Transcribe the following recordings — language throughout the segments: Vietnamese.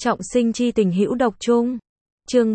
Trọng sinh chi tình hữu độc chung. Chương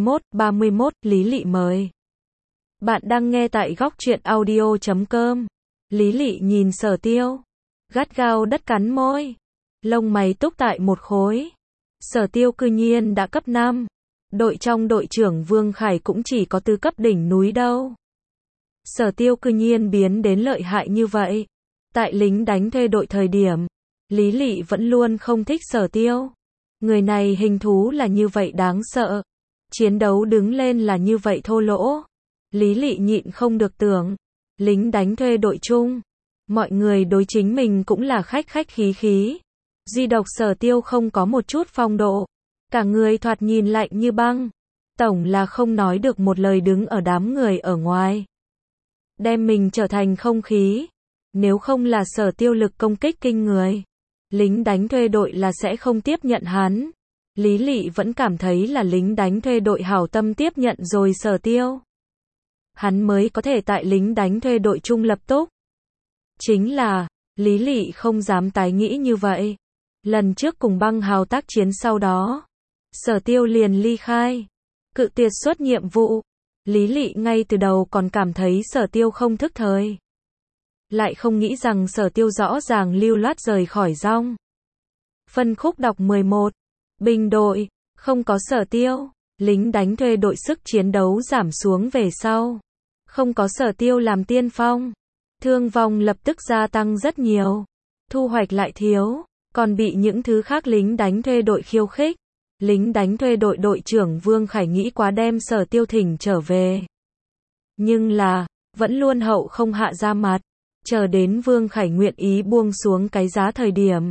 31, Lý Lị mời. Bạn đang nghe tại góc truyện audio.com. Lý Lị nhìn Sở Tiêu, gắt gao đất cắn môi, lông mày túc tại một khối. Sở Tiêu cư nhiên đã cấp 5. Đội trong đội trưởng Vương Khải cũng chỉ có tư cấp đỉnh núi đâu. Sở Tiêu cư nhiên biến đến lợi hại như vậy. Tại lính đánh thuê đội thời điểm, Lý Lị vẫn luôn không thích Sở Tiêu. Người này hình thú là như vậy đáng sợ. Chiến đấu đứng lên là như vậy thô lỗ. Lý Lị nhịn không được tưởng. Lính đánh thuê đội chung. Mọi người đối chính mình cũng là khách khách khí khí. Duy độc Sở Tiêu không có một chút phong độ. Cả người thoạt nhìn lạnh như băng. Tổng là không nói được một lời đứng ở đám người ở ngoài. Đem mình trở thành không khí. Nếu không là Sở Tiêu lực công kích kinh người, lính đánh thuê đội là sẽ không tiếp nhận hắn. Lý Lị vẫn cảm thấy là lính đánh thuê đội hảo tâm tiếp nhận rồi Sở Tiêu. Hắn mới có thể tại lính đánh thuê đội chung lập túc. Chính là, Lý Lị không dám tái nghĩ như vậy. Lần trước cùng băng hào tác chiến sau đó, Sở Tiêu liền ly khai, cự tuyệt xuất nhiệm vụ. Lý Lị ngay từ đầu còn cảm thấy Sở Tiêu không thức thời. Lại không nghĩ rằng Sở Tiêu rõ ràng lưu loát rời khỏi rong. Phân khúc đọc 11. Bình đội, không có Sở Tiêu, lính đánh thuê đội sức chiến đấu giảm xuống về sau. Không có Sở Tiêu làm tiên phong, thương vong lập tức gia tăng rất nhiều. Thu hoạch lại thiếu, còn bị những thứ khác lính đánh thuê đội khiêu khích. Lính đánh thuê đội đội trưởng Vương Khải nghĩ quá đem Sở Tiêu thỉnh trở về. Nhưng là, vẫn luôn hậu không hạ ra mặt. Chờ đến Vương Khải nguyện ý buông xuống cái giá thời điểm,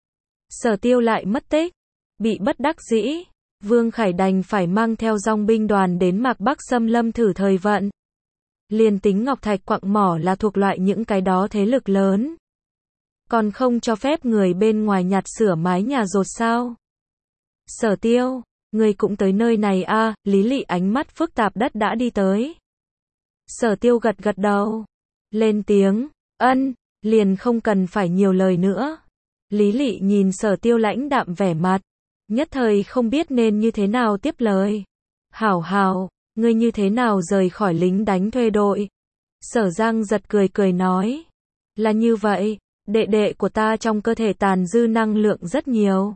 Sở Tiêu lại mất tích. Bị bất đắc dĩ, Vương Khải đành phải mang theo dòng binh đoàn đến Mạc Bắc xâm lâm thử thời vận. Liền tính Ngọc Thạch Quặng Mỏ là thuộc loại những cái đó thế lực lớn, còn không cho phép người bên ngoài nhặt sửa mái nhà rột sao. Sở Tiêu, người cũng tới nơi này à? Lý Lị ánh mắt phức tạp đất đã đi tới. Sở Tiêu gật gật đầu, lên tiếng, ân, liền không cần phải nhiều lời nữa. Lý Lị nhìn Sở Tiêu lãnh đạm vẻ mặt, nhất thời không biết nên như thế nào tiếp lời. Hảo hảo, ngươi như thế nào rời khỏi lính đánh thuê đội? Sở Giang giật cười cười nói, là như vậy, đệ đệ của ta trong cơ thể tàn dư năng lượng rất nhiều.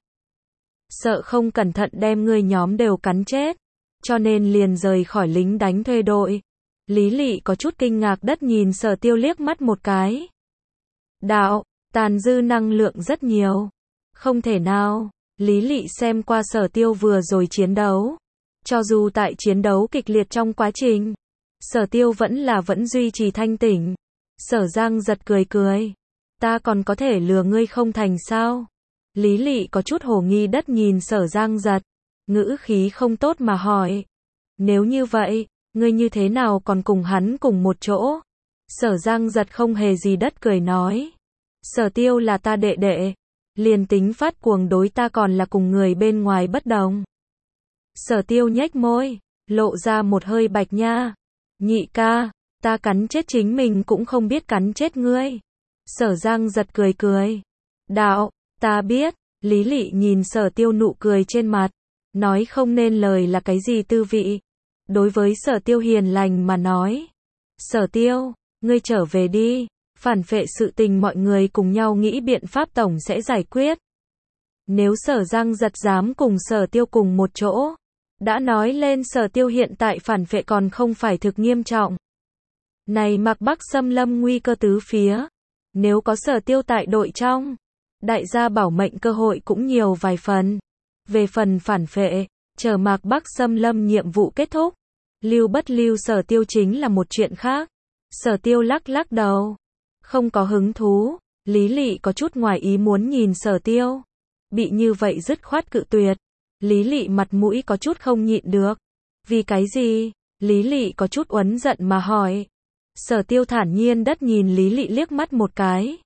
Sợ không cẩn thận đem ngươi nhóm đều cắn chết, cho nên liền rời khỏi lính đánh thuê đội. Lý Lị có chút kinh ngạc đất nhìn Sở Tiêu liếc mắt một cái. Đạo, tàn dư năng lượng rất nhiều. Không thể nào. Lý Lị xem qua Sở Tiêu vừa rồi chiến đấu. Cho dù tại chiến đấu kịch liệt trong quá trình, Sở Tiêu vẫn duy trì thanh tỉnh. Sở Giang giật cười cười. Ta còn có thể lừa ngươi không thành sao? Lý Lị có chút hồ nghi đất nhìn Sở Giang giật. Ngữ khí không tốt mà hỏi. Nếu như vậy, ngươi như thế nào còn cùng hắn cùng một chỗ? Sở Giang giật không hề gì đất cười nói. Sở Tiêu là ta đệ đệ. Liền tính phát cuồng đối ta còn là cùng người bên ngoài bất đồng. Sở Tiêu nhếch môi, lộ ra một hơi bạch nha. Nhị ca, ta cắn chết chính mình cũng không biết cắn chết ngươi. Sở Giang giật cười cười. Đạo, ta biết. Lý Lị nhìn Sở Tiêu nụ cười trên mặt, nói không nên lời là cái gì tư vị. Đối với Sở Tiêu hiền lành mà nói, Sở Tiêu, ngươi trở về đi, phản phệ sự tình mọi người cùng nhau nghĩ biện pháp tổng sẽ giải quyết. Nếu Sở Giang giật dám cùng Sở Tiêu cùng một chỗ, đã nói lên Sở Tiêu hiện tại phản phệ còn không phải thực nghiêm trọng. Này Mạc Bắc xâm lâm nguy cơ tứ phía, nếu có Sở Tiêu tại đội trong, đại gia bảo mệnh cơ hội cũng nhiều vài phần. Về phần phản phệ, chờ Mạc Bắc xâm lâm nhiệm vụ kết thúc, lưu bất lưu Sở Tiêu chính là một chuyện khác. Sở Tiêu lắc lắc đầu, không có hứng thú. Lý Lị có chút ngoài ý muốn nhìn Sở Tiêu, bị như vậy dứt khoát cự tuyệt. Lý Lị mặt mũi có chút không nhịn được. Vì cái gì? Lý Lị có chút uất giận mà hỏi. Sở Tiêu thản nhiên đất nhìn Lý Lị liếc mắt một cái.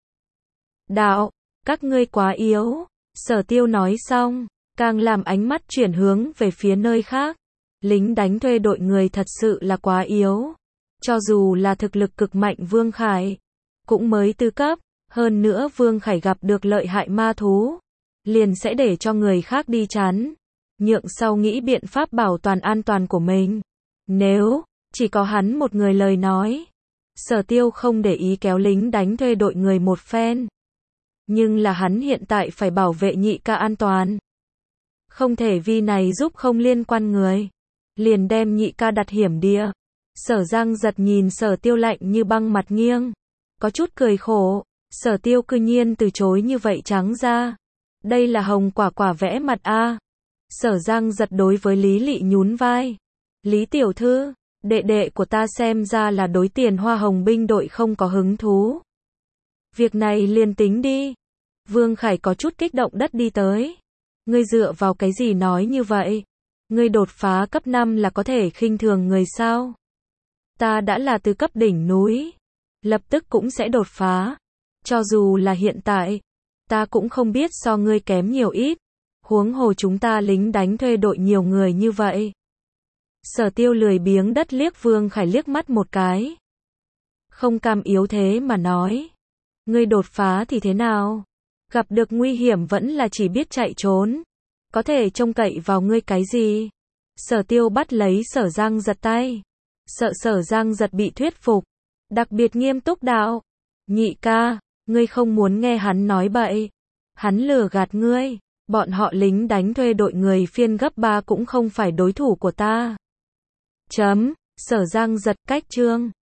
Đạo, các ngươi quá yếu. Sở Tiêu nói xong, càng làm ánh mắt chuyển hướng về phía nơi khác. Lính đánh thuê đội người thật sự là quá yếu. Cho dù là thực lực cực mạnh Vương Khải, cũng mới tư cấp. Hơn nữa Vương Khải gặp được lợi hại ma thú. liền sẽ để cho người khác đi chắn, nhượng sau nghĩ biện pháp bảo toàn an toàn của mình. Nếu chỉ có hắn một người lời nói, Sở Tiêu không để ý kéo lính đánh thuê đội người một phen. Nhưng là hắn hiện tại phải bảo vệ nhị ca an toàn. Không thể vì này giúp không liên quan người, liền đem nhị ca đặt hiểm địa. Sở Giang Giật nhìn Sở Tiêu lạnh như băng mặt nghiêng, có chút cười khổ. Sở Tiêu cư nhiên từ chối như vậy trắng ra. Đây là hồng quả quả vẽ mặt a. Sở Giang Giật đối với Lý Lị nhún vai. Lý tiểu thư, đệ đệ của ta xem ra là đối tiền hoa hồng binh đội không có hứng thú. Việc này liền tính đi. Vương Khải có chút kích động đất đi tới. Ngươi dựa vào cái gì nói như vậy? Ngươi đột phá cấp 5 là có thể khinh thường người sao? Ta đã là từ cấp đỉnh núi, lập tức cũng sẽ đột phá. Cho dù là hiện tại, ta cũng không biết so ngươi kém nhiều ít. Huống hồ chúng ta lính đánh thuê đội nhiều người như vậy. Sở Tiêu lười biếng đất liếc Vương Khải liếc mắt một cái. Không cam yếu thế mà nói. Ngươi đột phá thì thế nào? Gặp được nguy hiểm vẫn là chỉ biết chạy trốn. Có thể trông cậy vào ngươi cái gì? Sở Tiêu bắt lấy Sở Giang Giật tay. Sợ Sở Giang Giật bị thuyết phục. Đặc biệt nghiêm túc đạo. Nhị ca, ngươi không muốn nghe hắn nói bậy. Hắn lừa gạt ngươi. Bọn họ lính đánh thuê đội người phiên gấp 3 cũng không phải đối thủ của ta. Chấm, Sở Giang Giật cách chương.